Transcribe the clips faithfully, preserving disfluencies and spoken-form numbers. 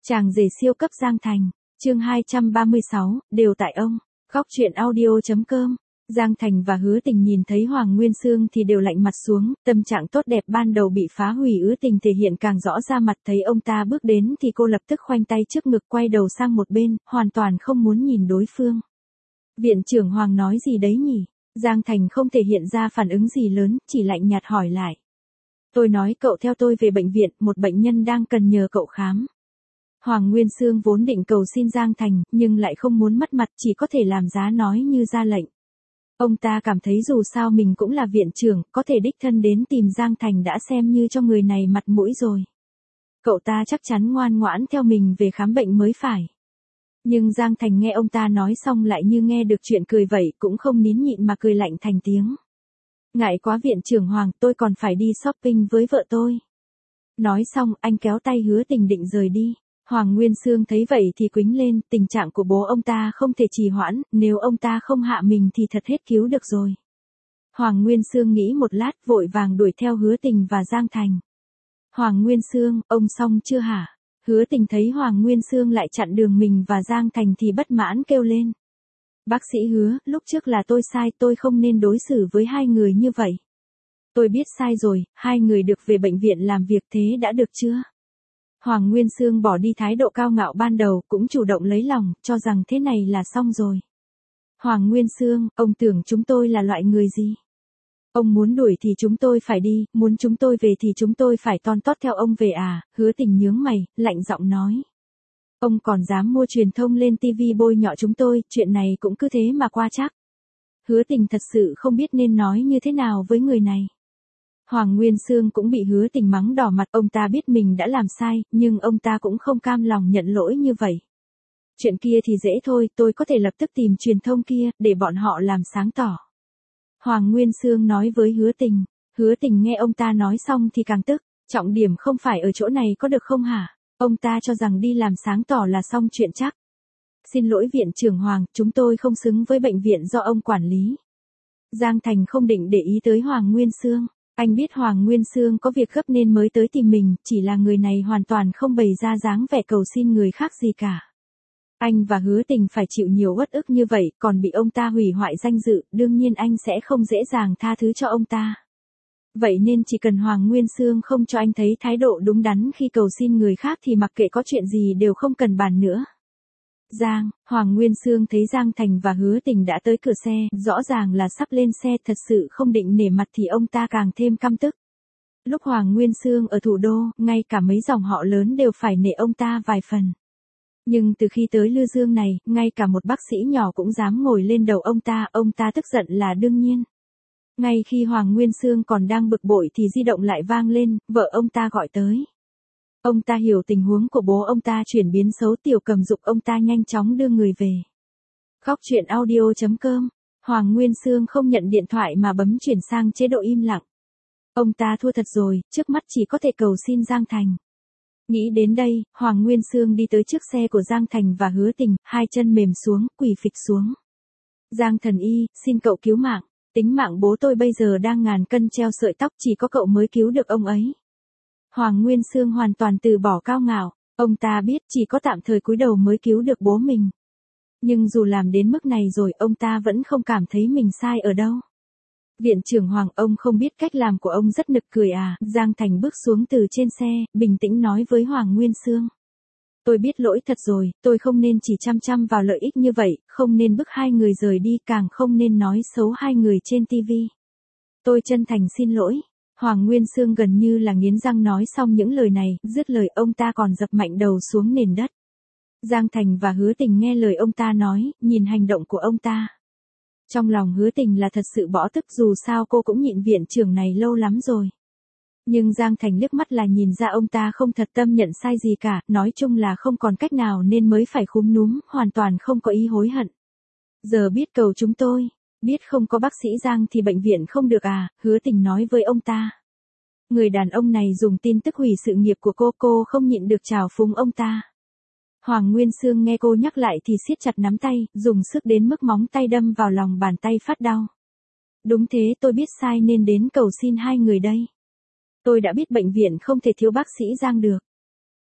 Chàng rể siêu cấp Giang Thành, chương hai trăm ba mươi sáu, đều tại ông. Góc truyện audio.com. Giang Thành và Hứa Tình nhìn thấy Hoàng Nguyên Sương thì đều lạnh mặt xuống, tâm trạng tốt đẹp ban đầu bị phá hủy. Hứa Tình thể hiện càng rõ ra mặt, thấy ông ta bước đến thì cô lập tức khoanh tay trước ngực quay đầu sang một bên, hoàn toàn không muốn nhìn đối phương. Viện trưởng Hoàng nói gì đấy nhỉ? Giang Thành không thể hiện ra phản ứng gì lớn, chỉ lạnh nhạt hỏi lại. Tôi nói cậu theo tôi về bệnh viện, một bệnh nhân đang cần nhờ cậu khám. Hoàng Nguyên Sương vốn định cầu xin Giang Thành, nhưng lại không muốn mất mặt, chỉ có thể làm giá nói như ra lệnh. Ông ta cảm thấy dù sao mình cũng là viện trưởng, có thể đích thân đến tìm Giang Thành đã xem như cho người này mặt mũi rồi. Cậu ta chắc chắn ngoan ngoãn theo mình về khám bệnh mới phải. Nhưng Giang Thành nghe ông ta nói xong lại như nghe được chuyện cười vậy, cũng không nín nhịn mà cười lạnh thành tiếng. Ngại quá viện trưởng Hoàng, tôi còn phải đi shopping với vợ tôi. Nói xong, anh kéo tay Hứa Tình định rời đi. Hoàng Nguyên Sương thấy vậy thì quýnh lên, tình trạng của bố ông ta không thể trì hoãn, nếu ông ta không hạ mình thì thật hết cứu được rồi. Hoàng Nguyên Sương nghĩ một lát, vội vàng đuổi theo Hứa Tình và Giang Thành. Hoàng Nguyên Sương, ông xong chưa hả? Hứa Tình thấy Hoàng Nguyên Sương lại chặn đường mình và Giang Thành thì bất mãn kêu lên. Bác sĩ Hứa, lúc trước là tôi sai, tôi không nên đối xử với hai người như vậy. Tôi biết sai rồi, hai người được về bệnh viện làm việc, thế đã được chưa? Hoàng Nguyên Sương bỏ đi thái độ cao ngạo ban đầu, cũng chủ động lấy lòng, cho rằng thế này là xong rồi. Hoàng Nguyên Sương, ông tưởng chúng tôi là loại người gì? Ông muốn đuổi thì chúng tôi phải đi, muốn chúng tôi về thì chúng tôi phải ton tót theo ông về à? Hứa Tình nhướng mày, lạnh giọng nói. Ông còn dám mua truyền thông lên tivi bôi nhọ chúng tôi, chuyện này cũng cứ thế mà qua chắc. Hứa Tình thật sự không biết nên nói như thế nào với người này. Hoàng Nguyên Sương cũng bị Hứa Tình mắng đỏ mặt, ông ta biết mình đã làm sai, nhưng ông ta cũng không cam lòng nhận lỗi như vậy. Chuyện kia thì dễ thôi, tôi có thể lập tức tìm truyền thông kia, để bọn họ làm sáng tỏ. Hoàng Nguyên Sương nói với Hứa Tình. Hứa Tình nghe ông ta nói xong thì càng tức, trọng điểm không phải ở chỗ này có được không hả? Ông ta cho rằng đi làm sáng tỏ là xong chuyện chắc. Xin lỗi viện trưởng Hoàng, chúng tôi không xứng với bệnh viện do ông quản lý. Giang Thành không định để ý tới Hoàng Nguyên Sương. Anh biết Hoàng Nguyên Sương có việc gấp nên mới tới tìm mình, chỉ là người này hoàn toàn không bày ra dáng vẻ cầu xin người khác gì cả. Anh và Hứa Tình phải chịu nhiều uất ức như vậy, còn bị ông ta hủy hoại danh dự, đương nhiên anh sẽ không dễ dàng tha thứ cho ông ta. Vậy nên chỉ cần Hoàng Nguyên Sương không cho anh thấy thái độ đúng đắn khi cầu xin người khác thì mặc kệ có chuyện gì đều không cần bàn nữa. Giang, Hoàng Nguyên Sương thấy Giang Thành và Hứa Tình đã tới cửa xe, rõ ràng là sắp lên xe, thật sự không định nể mặt thì ông ta càng thêm căm tức. Lúc Hoàng Nguyên Sương ở thủ đô, ngay cả mấy dòng họ lớn đều phải nể ông ta vài phần. Nhưng từ khi tới Lư Dương này, ngay cả một bác sĩ nhỏ cũng dám ngồi lên đầu ông ta, ông ta tức giận là đương nhiên. Ngay khi Hoàng Nguyên Sương còn đang bực bội thì di động lại vang lên, vợ ông ta gọi tới. Ông ta hiểu tình huống của bố ông ta chuyển biến xấu, Tiểu Cầm giục ông ta nhanh chóng đưa người về. Góc truyện audio.com. Hoàng Nguyên Sương không nhận điện thoại mà bấm chuyển sang chế độ im lặng. Ông ta thua thật rồi, trước mắt chỉ có thể cầu xin Giang Thành. Nghĩ đến đây, Hoàng Nguyên Sương đi tới trước xe của Giang Thành và Hứa Tình, hai chân mềm xuống, quỳ phịch xuống. Giang Thần Y, xin cậu cứu mạng. Tính mạng bố tôi bây giờ đang ngàn cân treo sợi tóc, chỉ có cậu mới cứu được ông ấy. Hoàng Nguyên Sương hoàn toàn từ bỏ cao ngạo, ông ta biết chỉ có tạm thời cúi đầu mới cứu được bố mình. Nhưng dù làm đến mức này rồi, ông ta vẫn không cảm thấy mình sai ở đâu. Viện trưởng Hoàng, ông không biết cách làm của ông rất nực cười à? Giang Thành bước xuống từ trên xe, bình tĩnh nói với Hoàng Nguyên Sương. Tôi biết lỗi thật rồi, tôi không nên chỉ chăm chăm vào lợi ích như vậy, không nên bức hai người rời đi, càng không nên nói xấu hai người trên tivi. Tôi chân thành xin lỗi. Hoàng Nguyên Sương gần như là nghiến răng nói xong những lời này, dứt lời ông ta còn dập mạnh đầu xuống nền đất. Giang Thành và Hứa Tình nghe lời ông ta nói, nhìn hành động của ông ta. Trong lòng Hứa Tình là thật sự bỏ tức, dù sao cô cũng nhịn viện trưởng này lâu lắm rồi. Nhưng Giang Thành liếc mắt là nhìn ra ông ta không thật tâm nhận sai gì cả, nói chung là không còn cách nào nên mới phải khúm núm, hoàn toàn không có ý hối hận. Giờ biết cầu chúng tôi, biết không có bác sĩ Giang thì bệnh viện không được à? Hứa Tình nói với ông ta. Người đàn ông này dùng tin tức hủy sự nghiệp của cô, cô không nhịn được trào phúng ông ta. Hoàng Nguyên Sương nghe cô nhắc lại thì siết chặt nắm tay, dùng sức đến mức móng tay đâm vào lòng bàn tay phát đau. Đúng thế, tôi biết sai nên đến cầu xin hai người đây. Tôi đã biết bệnh viện không thể thiếu bác sĩ Giang được.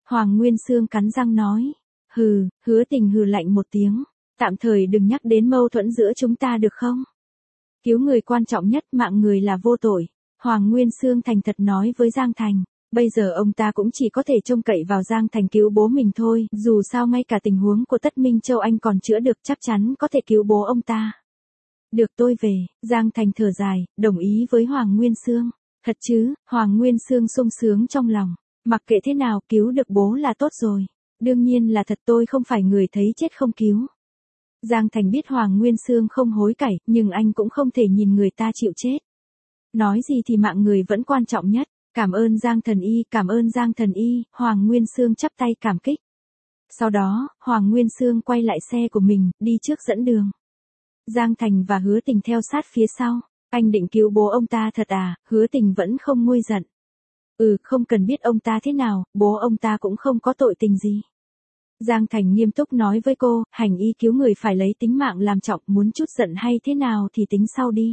Hoàng Nguyên Sương cắn răng nói. Hừ, Hứa Tình hừ lạnh một tiếng. Tạm thời đừng nhắc đến mâu thuẫn giữa chúng ta được không? Cứu người quan trọng nhất, mạng người là vô tội. Hoàng Nguyên Sương thành thật nói với Giang Thành. Bây giờ ông ta cũng chỉ có thể trông cậy vào Giang Thành cứu bố mình thôi, dù sao ngay cả tình huống của Tất Minh Châu anh còn chữa được, chắc chắn có thể cứu bố ông ta. Được, tôi về. Giang Thành thở dài, đồng ý với Hoàng Nguyên Sương. Thật chứ? Hoàng Nguyên Sương sung sướng trong lòng. Mặc kệ thế nào, cứu được bố là tốt rồi. Đương nhiên là thật, tôi không phải người thấy chết không cứu. Giang Thành biết Hoàng Nguyên Sương không hối cải, nhưng anh cũng không thể nhìn người ta chịu chết. Nói gì thì mạng người vẫn quan trọng nhất. Cảm ơn Giang Thần Y, cảm ơn Giang Thần Y, Hoàng Nguyên Sương chắp tay cảm kích. Sau đó, Hoàng Nguyên Sương quay lại xe của mình, đi trước dẫn đường. Giang Thành và Hứa Tình theo sát phía sau. Anh định cứu bố ông ta thật à? Hứa Tình vẫn không nguôi giận. Ừ, không cần biết ông ta thế nào, bố ông ta cũng không có tội tình gì. Giang Thành nghiêm túc nói với cô, hành y cứu người phải lấy tính mạng làm trọng, muốn chút giận hay thế nào thì tính sau đi.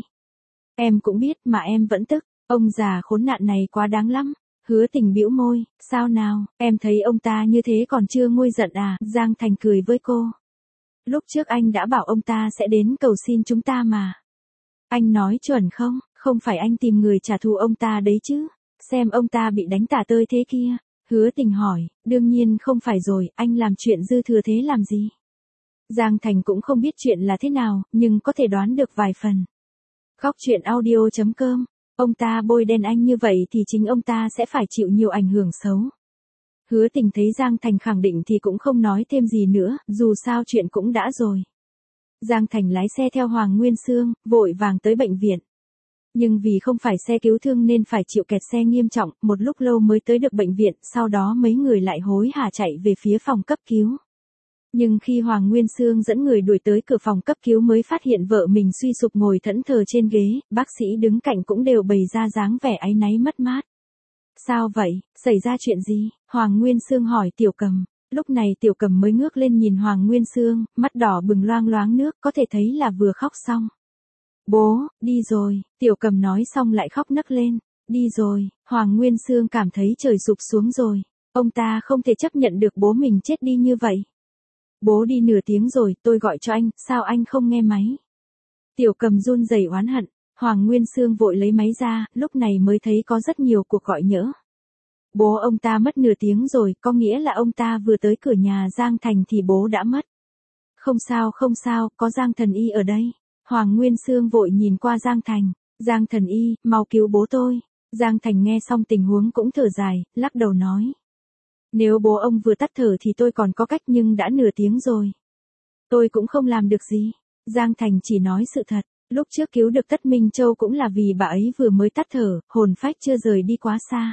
Em cũng biết mà em vẫn tức, ông già khốn nạn này quá đáng lắm. Hứa Tình bĩu môi, sao nào, em thấy ông ta như thế còn chưa nguôi giận à? Giang Thành cười với cô. Lúc trước anh đã bảo ông ta sẽ đến cầu xin chúng ta mà. Anh nói chuẩn không? Không phải anh tìm người trả thù ông ta đấy chứ? Xem ông ta bị đánh tả tơi thế kia. Hứa Tình hỏi, đương nhiên không phải rồi, anh làm chuyện dư thừa thế làm gì? Giang Thành cũng không biết chuyện là thế nào, nhưng có thể đoán được vài phần. Góc truyện audio chấm com, ông ta bôi đen anh như vậy thì chính ông ta sẽ phải chịu nhiều ảnh hưởng xấu. Hứa Tình thấy Giang Thành khẳng định thì cũng không nói thêm gì nữa, dù sao chuyện cũng đã rồi. Giang Thành lái xe theo Hoàng Nguyên Sương, vội vàng tới bệnh viện. Nhưng vì không phải xe cứu thương nên phải chịu kẹt xe nghiêm trọng, một lúc lâu mới tới được bệnh viện, sau đó mấy người lại hối hả chạy về phía phòng cấp cứu. Nhưng khi Hoàng Nguyên Sương dẫn người đuổi tới cửa phòng cấp cứu mới phát hiện vợ mình suy sụp ngồi thẫn thờ trên ghế, bác sĩ đứng cạnh cũng đều bày ra dáng vẻ áy náy mất mát. Sao vậy, xảy ra chuyện gì? Hoàng Nguyên Sương hỏi Tiểu Cầm. Lúc này Tiểu Cầm mới ngước lên nhìn Hoàng Nguyên Sương, mắt đỏ bừng loang loáng nước, có thể thấy là vừa khóc xong. Bố, đi rồi, Tiểu Cầm nói xong lại khóc nấc lên. Đi rồi, Hoàng Nguyên Sương cảm thấy trời sụp xuống rồi. Ông ta không thể chấp nhận được bố mình chết đi như vậy. Bố đi nửa tiếng rồi, tôi gọi cho anh, sao anh không nghe máy? Tiểu Cầm run rẩy oán hận. Hoàng Nguyên Sương vội lấy máy ra, lúc này mới thấy có rất nhiều cuộc gọi nhỡ. Bố ông ta mất nửa tiếng rồi, có nghĩa là ông ta vừa tới cửa nhà Giang Thành thì bố đã mất. Không sao không sao, có Giang Thần Y ở đây. Hoàng Nguyên Sương vội nhìn qua Giang Thành. Giang Thần Y, mau cứu bố tôi. Giang Thành nghe xong tình huống cũng thở dài, lắc đầu nói. Nếu bố ông vừa tắt thở thì tôi còn có cách, nhưng đã nửa tiếng rồi. Tôi cũng không làm được gì. Giang Thành chỉ nói sự thật. Lúc trước cứu được Tất Minh Châu cũng là vì bà ấy vừa mới tắt thở, hồn phách chưa rời đi quá xa.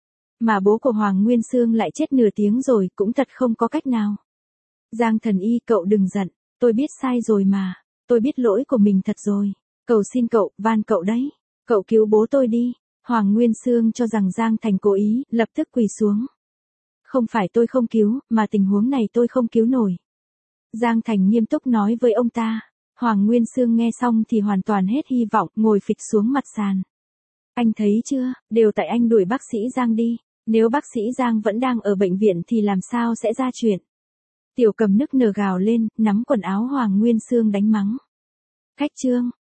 Mà bố của Hoàng Nguyên Sương lại chết nửa tiếng rồi, cũng thật không có cách nào. Giang Thần Y, cậu đừng giận, tôi biết sai rồi mà. Tôi biết lỗi của mình thật rồi. Cầu xin cậu, van cậu đấy. Cậu cứu bố tôi đi. Hoàng Nguyên Sương cho rằng Giang Thành cố ý, lập tức quỳ xuống. Không phải tôi không cứu, mà tình huống này tôi không cứu nổi. Giang Thành nghiêm túc nói với ông ta. Hoàng Nguyên Sương nghe xong thì hoàn toàn hết hy vọng, ngồi phịch xuống mặt sàn. Anh thấy chưa, đều tại anh đuổi bác sĩ Giang đi. Nếu bác sĩ Giang vẫn đang ở bệnh viện thì làm sao sẽ ra chuyện. Tiểu Cầm nức nở gào lên, nắm quần áo Hoàng Nguyên Sương đánh mắng. Khách trương,